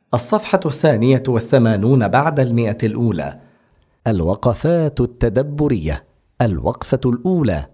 الصفحة 82 بعد 100. الوقفات التدبرية. الوقفة الأولى: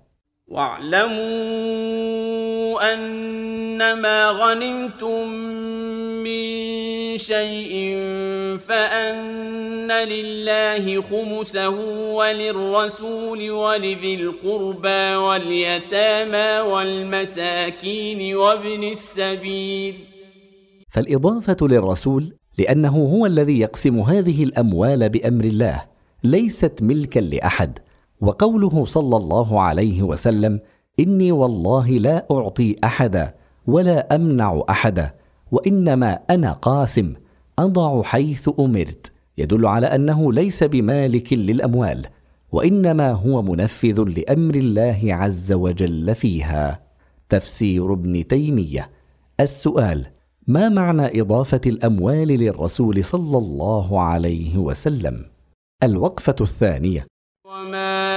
واعلموا أنما غنمتم من شيء فأن لله خمسه وللرسول ولذي القربى واليتامى والمساكين وابن السبيل. فالإضافة للرسول لأنه هو الذي يقسم هذه الأموال بأمر الله، ليست ملكا لأحد. وقوله صلى الله عليه وسلم: إني والله لا أعطي أحدا ولا أمنع أحدا وإنما أنا قاسم أضع حيث أمرت، يدل على أنه ليس بمالك للأموال، وإنما هو منفذ لأمر الله عز وجل فيها. تفسير ابن تيمية. السؤال: ما معنى إضافة الأموال للرسول صلى الله عليه وسلم؟ الوقفة الثانية: وما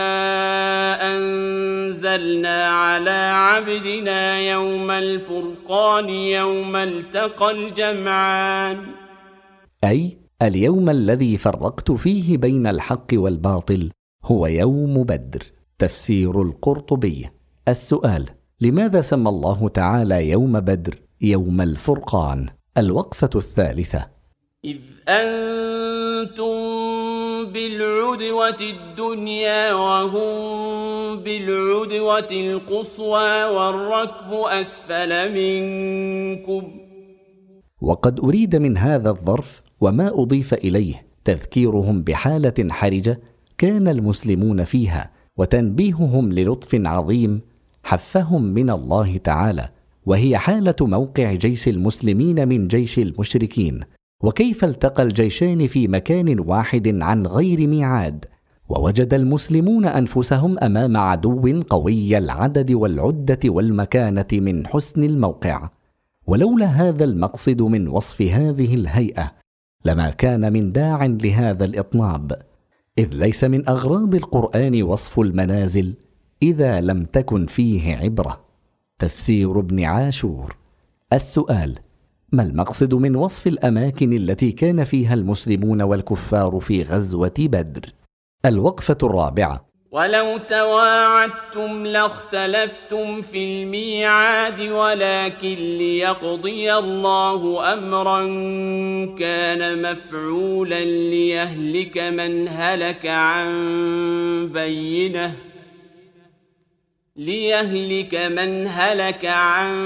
أنزلنا على عبدنا يوم الفرقان يوم التقى الجمعان، أي اليوم الذي فرقت فيه بين الحق والباطل هو يوم بدر. تفسير القرطبي. السؤال: لماذا سمى الله تعالى يوم بدر يوم الفرقان؟ الوقفة الثالثة: إذ أنتم بالعدوة الدنيا وهم بالعدوة القصوى والركب أسفل منكم. وقد أريد من هذا الظرف وما أضيف إليه تذكيرهم بحالة حرجة كان المسلمون فيها، وتنبيههم للطف عظيم حفهم من الله تعالى، وهي حالة موقع جيش المسلمين من جيش المشركين، وكيف التقى الجيشان في مكان واحد عن غير ميعاد، ووجد المسلمون أنفسهم أمام عدو قوي العدد والعدة والمكانة من حسن الموقع. ولولا هذا المقصد من وصف هذه الهيئة لما كان من داع لهذا الإطناب، إذ ليس من أغراض القرآن وصف المنازل إذا لم تكن فيه عبرة. تفسير ابن عاشور. السؤال: ما المقصد من وصف الأماكن التي كان فيها المسلمون والكفار في غزوة بدر؟ الوقفة الرابعة: ولو تواعدتم لاختلفتم في الميعاد ولكن ليقضي الله أمرا كان مفعولا ليهلك من هلك عن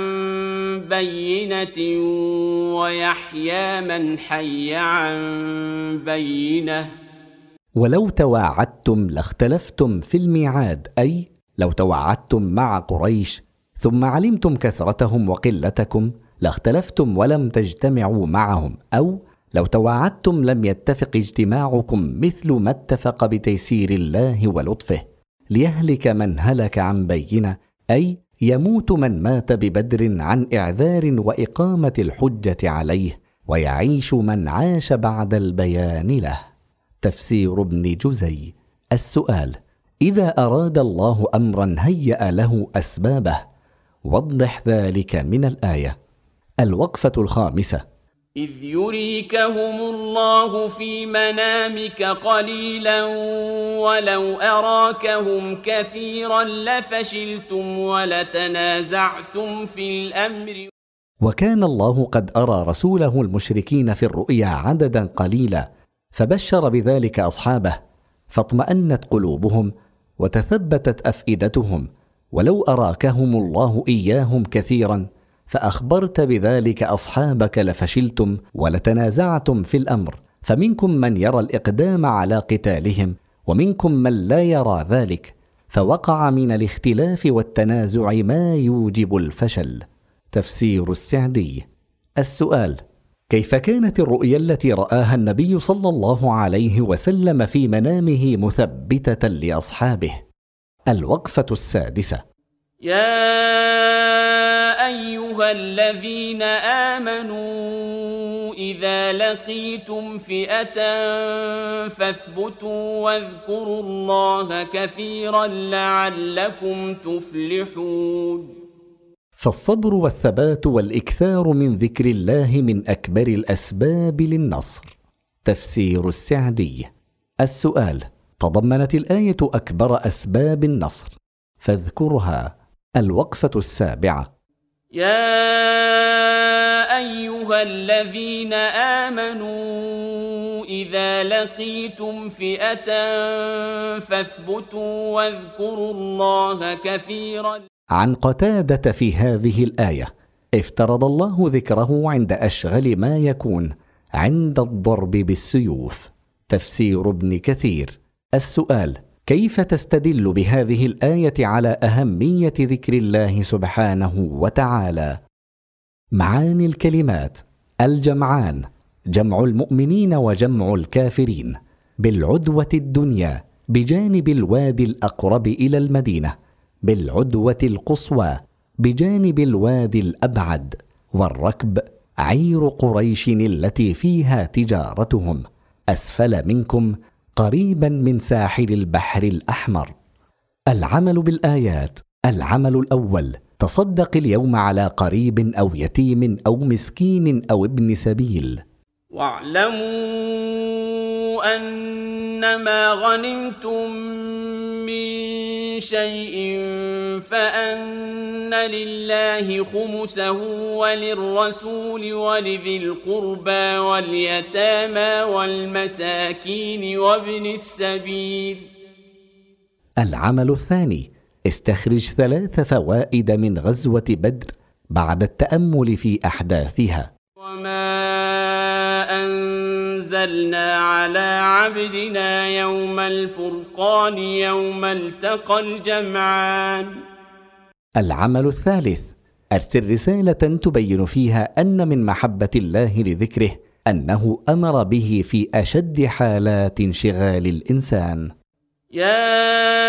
بينة ويحيى من حي عن بينة. ولو تواعدتم لاختلفتم في الميعاد، أي لو تواعدتم مع قريش ثم علمتم كثرتهم وقلتكم لاختلفتم ولم تجتمعوا معهم، أو لو تواعدتم لم يتفق اجتماعكم مثل ما اتفق بتيسير الله ولطفه، ليهلك من هلك عن بينة، أي يموت من مات ببدر عن إعذار وإقامة الحجة عليه، ويعيش من عاش بعد البيان له. تفسير ابن جزي. السؤال: إذا أراد الله أمرا هيأ له أسبابه، وضح ذلك من الآية. الوقفة الخامسة: إذ يريكهم الله في منامك قليلا ولو أراكهم كثيرا لفشلتم ولتنازعتم في الأمر. وكان الله قد أرى رسوله المشركين في الرؤيا عددا قليلا، فبشر بذلك أصحابه، فاطمأنت قلوبهم وتثبتت أفئدتهم. ولو أراكهم الله إياهم كثيرا فأخبرت بذلك أصحابك لفشلتم ولتنازعتم في الأمر، فمنكم من يرى الإقدام على قتالهم ومنكم من لا يرى ذلك، فوقع من الاختلاف والتنازع ما يوجب الفشل. تفسير السعدي. السؤال: كيف كانت الرؤيا التي رآها النبي صلى الله عليه وسلم في منامه مثبتة لأصحابه؟ الوقفة السادسة: يا أيها الذين آمنوا إذا لقيتم فئة فاثبتوا واذكروا الله كثيرا لعلكم تفلحون. فالصبر والثبات والإكثار من ذكر الله من أكبر الأسباب للنصر. تفسير السعدي. السؤال: تضمنت الآية أكبر أسباب النصر، فاذكرها. الوقفة السابعة. يا أيها الذين آمنوا إذا لقيتم فئة فاثبتوا واذكروا الله كثيرا. عن قتادة في هذه الآية: افترض الله ذكره عند أشغل ما يكون، عند الضرب بالسيوف. تفسير ابن كثير. السؤال: كيف تستدل بهذه الآية على أهمية ذكر الله سبحانه وتعالى؟ معاني الكلمات: الجمعان جمع المؤمنين وجمع الكافرين، بالعدوة الدنيا بجانب الوادي الأقرب إلى المدينة، بالعدوة القصوى بجانب الوادي الأبعد، والركب عير قريش التي فيها تجارتهم، أسفل منكم قريبا من ساحل البحر الأحمر. العمل بالآيات: العمل الأول: تصدق اليوم على قريب أو يتيم أو مسكين أو ابن سبيل. واعلموا أنما غنمتم من شيء فأن لله خمسه وللرسول ولذي القربى واليتامى والمساكين وابن السبيل. العمل الثاني: استخرج 3 فوائد من غزوة بدر بعد التأمل في أحداثها. وما أنزلنا على عبدنا يوم الفرقان يوم التقى الجمعان. العمل الثالث: أرسل رسالة تبين فيها أن من محبة الله لذكره أنه أمر به في أشد حالات انشغال الإنسان. يا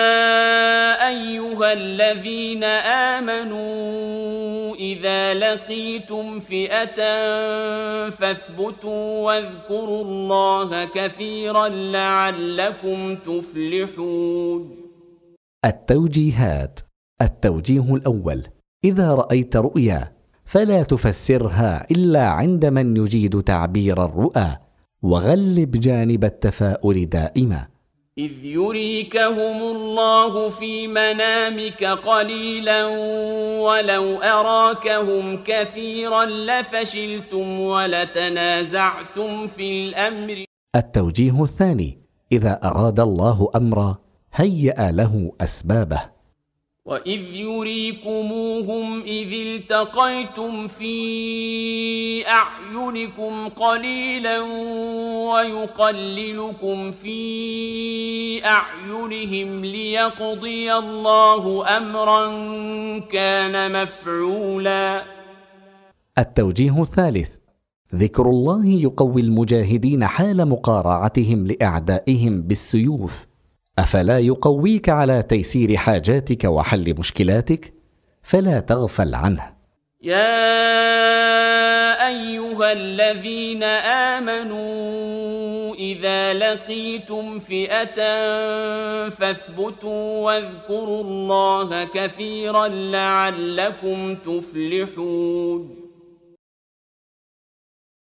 أيها الذين آمنوا إذا لقيتم فئة فاثبتوا واذكروا الله كثيرا لعلكم تفلحون. التوجيهات. التوجيه الأول: إذا رأيت رؤيا فلا تفسرها إلا عند من يجيد تعبير الرؤى، وغلب جانب التفاؤل دائما. إذ يريكهم الله في منامك قليلا ولو أراكهم كثيرا لفشلتم ولتنازعتم في الأمر. التوجيه الثاني: إذا أراد الله أمرا هيأ له أسبابه. وإذ يريكموهم إذ التقيتم في أعينكم قليلا ويقللكم في أعينهم ليقضي الله أمرا كان مفعولا. التوجيه الثالث: ذكر الله يقوي المجاهدين حال مقارعتهم لأعدائهم بالسيوف. أفلا يقويك على تيسير حاجاتك وحل مشكلاتك؟ فلا تغفل عنه. يا أيها الذين آمنوا إذا لقيتم فئة فاثبتوا واذكروا الله كثيرا لعلكم تفلحون.